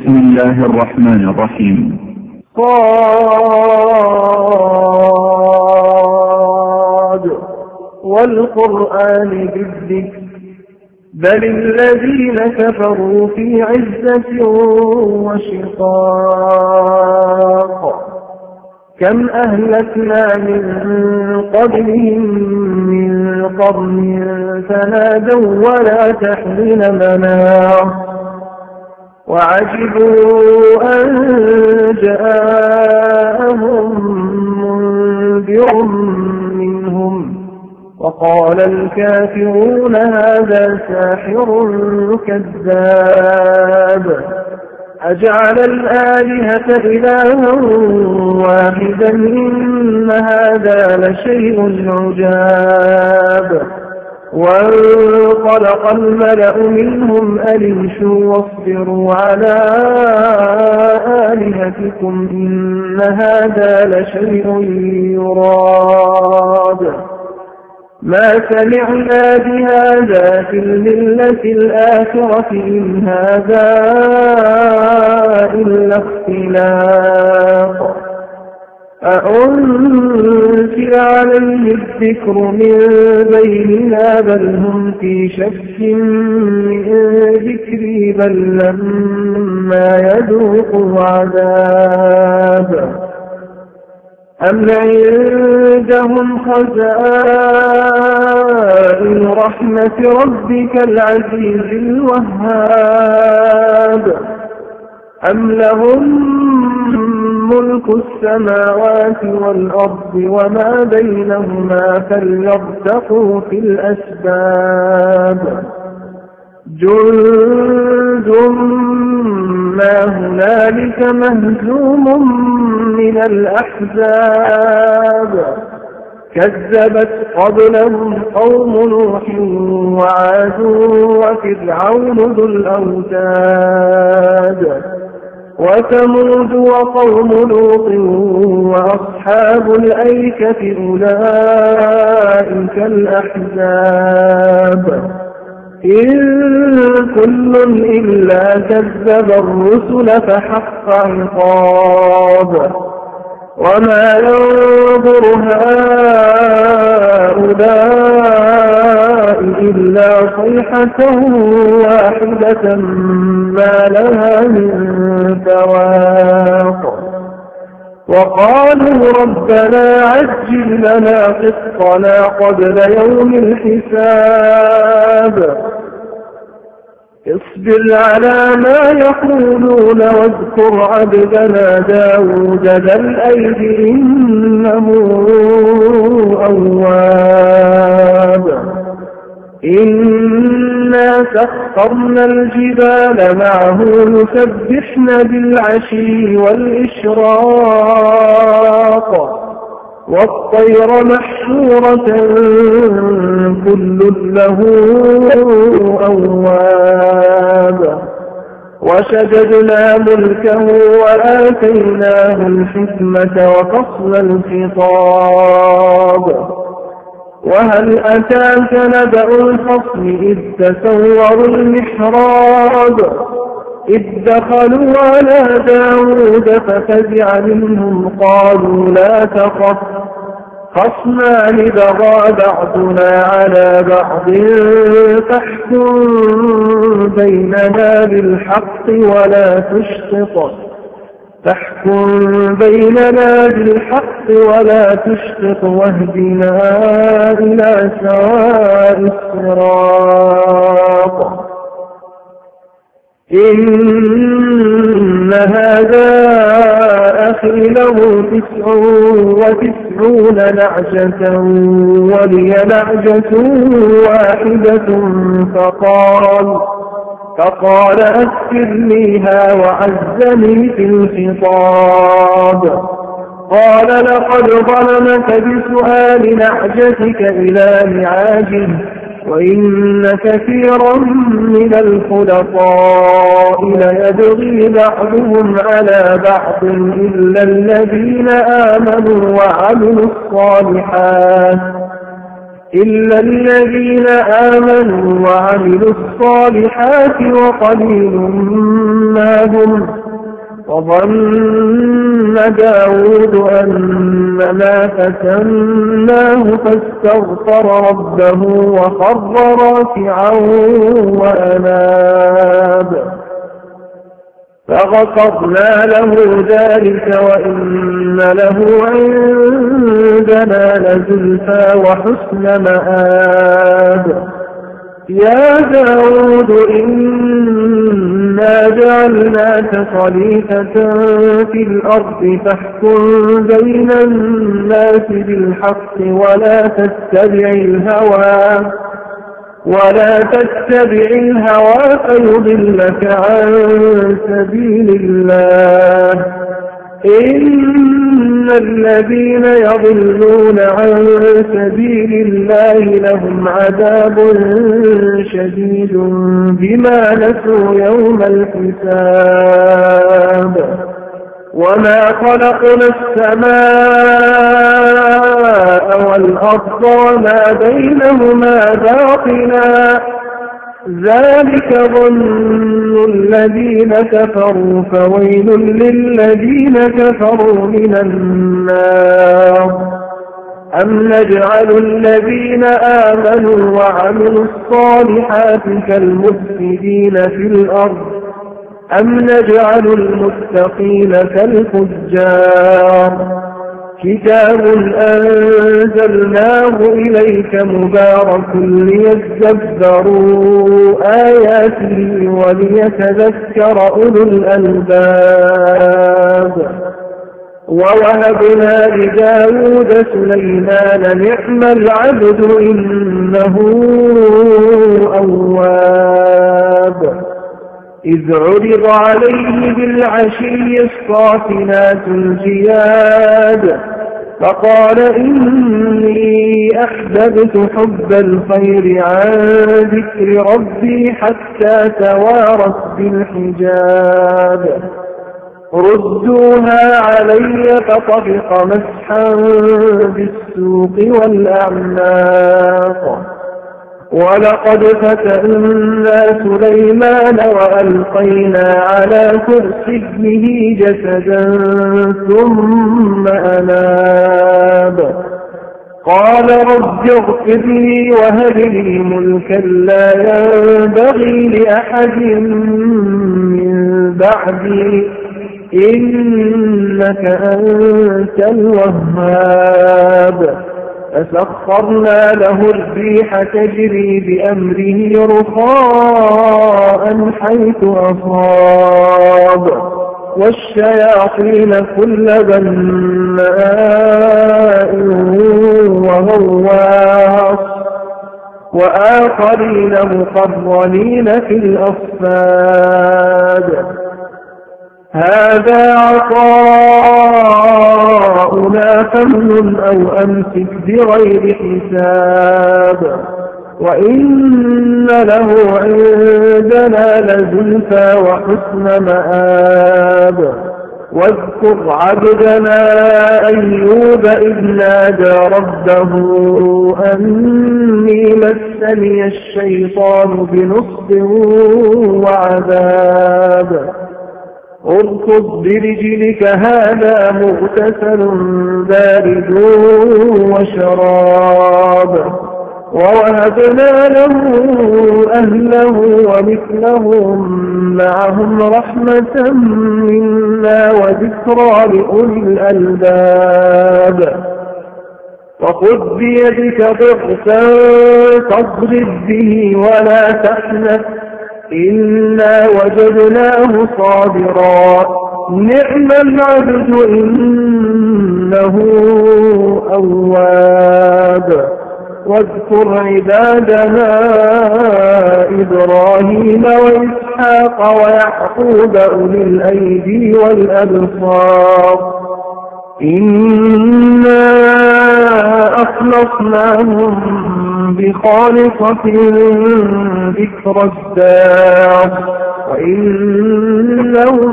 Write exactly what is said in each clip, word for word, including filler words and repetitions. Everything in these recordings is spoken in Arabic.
بسم الله الرحمن الرحيم. صاد والقرآن بالذكر بل الذين كفروا في عزة وشقاق كم أهلكنا من قبلهم من قرن فنادوا ولا تحين مناص وعجبوا أن جاءهم منذر منهم وقال الكافرون هذا ساحر كذاب أجعل الآلهة إلها واحدا إن هذا لشيء عجاب وانطلق الملأ منهم أليشوا واصبروا على آلهتكم إن هذا لشيء يراد ما سمعنا بهذا في الملة الآخرة إن هذا إلا اختلاق أأنزل عليه الذكر من بيننا بل هم في شك من ذكري بل لما يذوقوا عذاب أم عندهم خزائن رحمة ربك العزيز الوهاب أم لهم ملك السماوات والأرض وما بينهما فليرتقوا في الأسباب جند ما هنالك مهزوم من الأحزاب كذبت قبلهم قوم نوح وعاد وفرعون ذو الأوتاد وثمود وقوم لوط وأصحاب الأيكة أولئك الأحزاب إن كل إلا كذب الرسل فحق عقاب وما ينظر هؤلاء إلا صيحة واحدة ما لها من فواق وقالوا ربنا عجل لنا قسطنا قبل يوم الحساب اصبر على ما يقولون واذكر عبدنا داود ذا الأيد إنه أواب إنا سخرنا الجبال معه يسبحن بالعشي والإشراق والطير محشورة كل له أواب وشددنا ملكه وآتيناه الحكمة وفصل الخطاب وهل أتاك نبأ الخصم إذ تسوروا المحراب إذ دخلوا على داود ففزع منهم قالوا لا تخف خصمان بغى بعضنا على بعض فاحكم بيننا بالحق ولا تشطط فاحكم بيننا بالحق ولا تشطط واهدنا إلى سواء الصراط إن هذا أخي له تسع وتسعون نعجة ولي نعجة واحدة فقال فقال أكفرنيها وعزني في الخطاب قال لقد ظلمك بسؤال نعجتك إلى نعاجه وإن كثيرا من الخلطاء ليبغي بعضهم على بعض إلا الذين آمنوا وعملوا الصالحات إلا الذين آمنوا وعملوا الصالحات وقليل ما هم. وظن داود أنما فتناه فاستغفر ربه وخر راكعا وأناب فغفرنا له ذلك وإن له عندنا لزلفى وحسن مآب. يا داود إنا جعلناك خليفة في الأرض فاحكم بين الناس بالحق ولا تتبع الهوى ولا تتبع الهوى فيضلك عن سبيل الله. إن الذين يضلون عن سبيل الله لهم عذاب شديد بما نسوا يوم الحساب. وما خلقنا السماء والأرض وما بينهما باطلا ذلك ظن الذين كفروا فويل للذين كفروا من النار. أم نجعل الذين آمنوا وعملوا الصالحات كالمفسدين في الأرض أم نجعل المتقين كالفجار. كتاب أنزلناه إليك مبارك ليتدبروا آياته وليتذكر أولو الألباب. ووهبنا لداود سليمان نعم العبد إنه أواب. إذ عرض عليه بالعشي الصافنات الجياد فقال إني أحببت حب الخير عن ذكر ربي حتى توارت بالحجاب. ردوها علي فطبق مسحا بالسوق والأعناق. ولقد فتنا سليمان وألقينا على كرسيه جسدا ثم أناب قال رب اغفر لي وهب لي ملكا لا ينبغي لأحد من بعدي إنك أنت الوهاب. فسخرنا له الريح تجري بأمره رخاء حيث أصاب والشياطين كل بناء وغواص وآخرين مقرنين في الأصفاد. هذا عطاؤنا فامنن أو أمسك بغير حساب وإن له عندنا لزلفى وحسن مآب. واذكر عبدنا أيوب إذ نادى ربه أني مسني الشيطان بنصب وعذاب. اركض برجلك هذا مغتسل بارد وشراب. ووهبنا له أهله ومثلهم معهم رحمة منا وذكرى لأولي الألباب. وخذ بيدك ضغثا فاضرب به ولا تحنث إنا وجدناه صابرا نعم العبد إنه أواب. واذكر عبادنا إبراهيم وإسحاق ويعقوب أولي الأيدي والأبصار إنا أخلصناهم بخالصة ذكر الدار وإنهم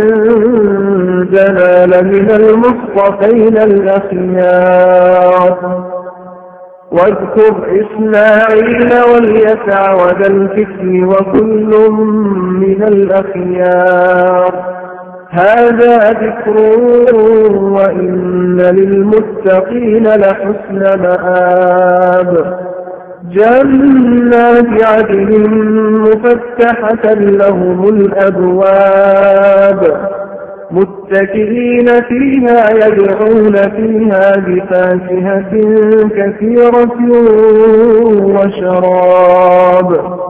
عندنا لمن المصطفين الأخيار. واذكر إسماعيل واليسع وذا الكفل وكل من الأخيار هذا ذكر وإن للمتقين لحسن مآب جنات عدن مفتحة لهم الأبواب متكئين فيها يدعون فيها بفاكهة كثيرة وشراب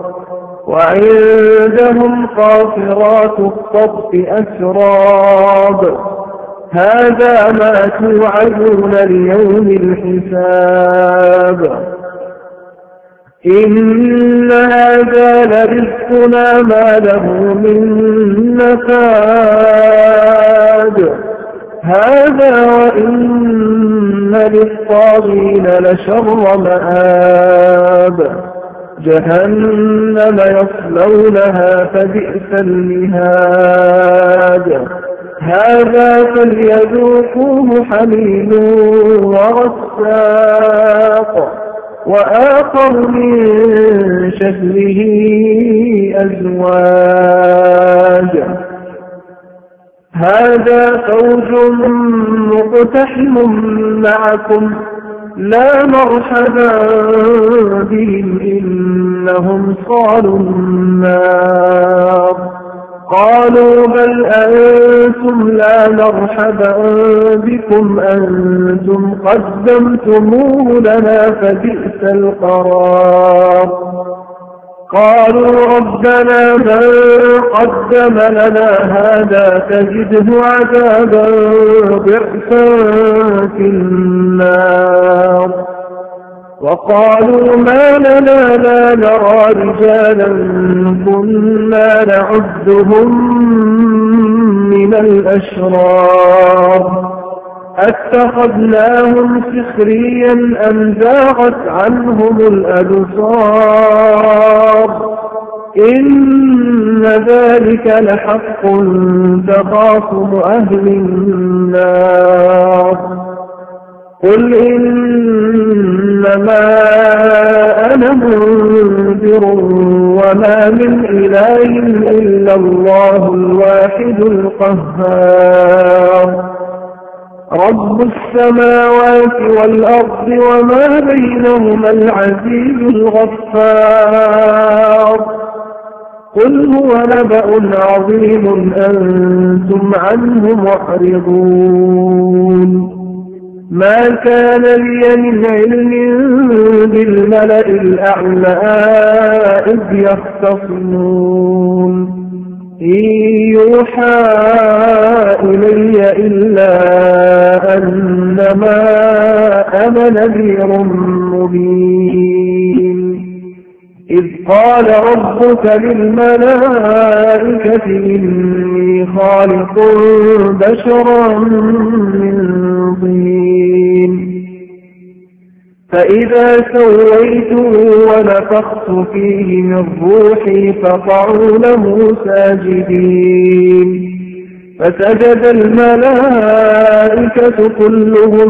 وعندهم قاصرات الطرف أتراب هذا ما توعدون ليوم الحساب إن هذا لرزقنا ما له من نفاد هذا وإن للطاغين لشر مآب جهنم يصلونها فبئس المهاد هذا فليذوقوه حميم وغساق وآخر من شكله أزواج هذا فوج مقتحم معكم لا مرحبا بهم إنهم صالوا النار قالوا بل أنتم لا مرحبا بكم أنتم قدمتموه لنا فبئس القرار قالوا ربنا من قدم لنا هذا تجده عذابا ضعفا في النار وقالوا ما لنا لا نرى رجالا كنا نعدهم من الأشرار أتخذناهم سخريا أم زاغت عنهم الأبصار إن ذلك لحق تخاصم أهل النار قل إنما أنا منذر وما من إله إلا الله الواحد القهار رب السماوات والأرض وما بينهما العزيز الغفار قل هو نبأ عظيم أنتم عنه معرضون ما كان لي من علم بالملأ الأعلى إذ يختصمون إن يوحى إلي إلا أنما أنا نذير مبين إذ قال ربك للملائكة إني خالق بشرا من طين فإذا سويته ونفخت فيه من روحي فقعوا له ساجدين فسجد الملائكة كلهم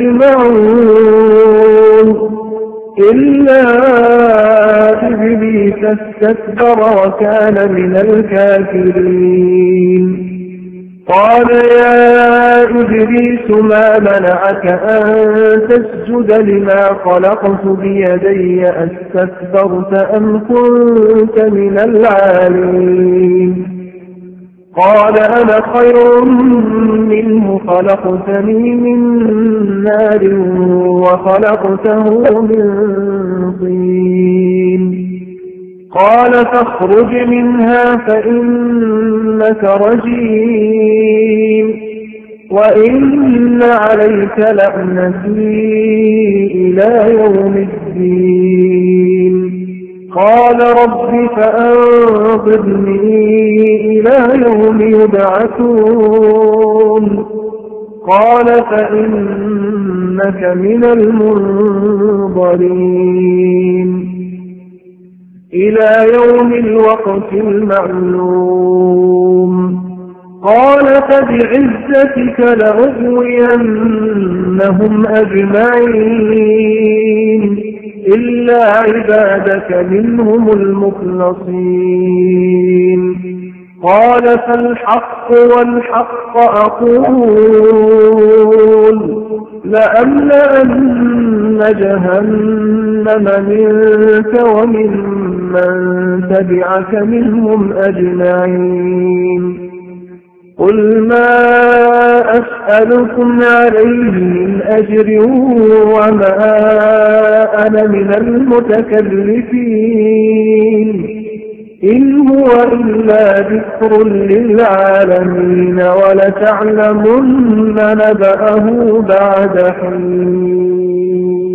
أجمعون إلا إبليس استكبر وكان من الكافرين قال يا إبليس ما منعك أن تسجد لما خلقت بيدي أستكبرت أم كنت من العالين قال أنا خير منه خلقتني من نار وخلقته من طين قال فاخرج منها فإنك رجيم وإن عليك لعنتي إلى يوم الدين قال رب فأنظرني إلى يوم يبعثون قال فإنك من المنظرين إلى يوم الوقت المعلوم قال قال فبعزتك لأغوينهم أجمعين إلا عبادك منهم المخلصين. قال فالحق والحق أقول لأملأن جهنم منك ومن من تبعك منهم أجمعين. قل ما أسألكم عليه من أجر وما أنا من المتكلفين إن هو إلا ذكر للعالمين ولتعلمن نبأه بعد حين.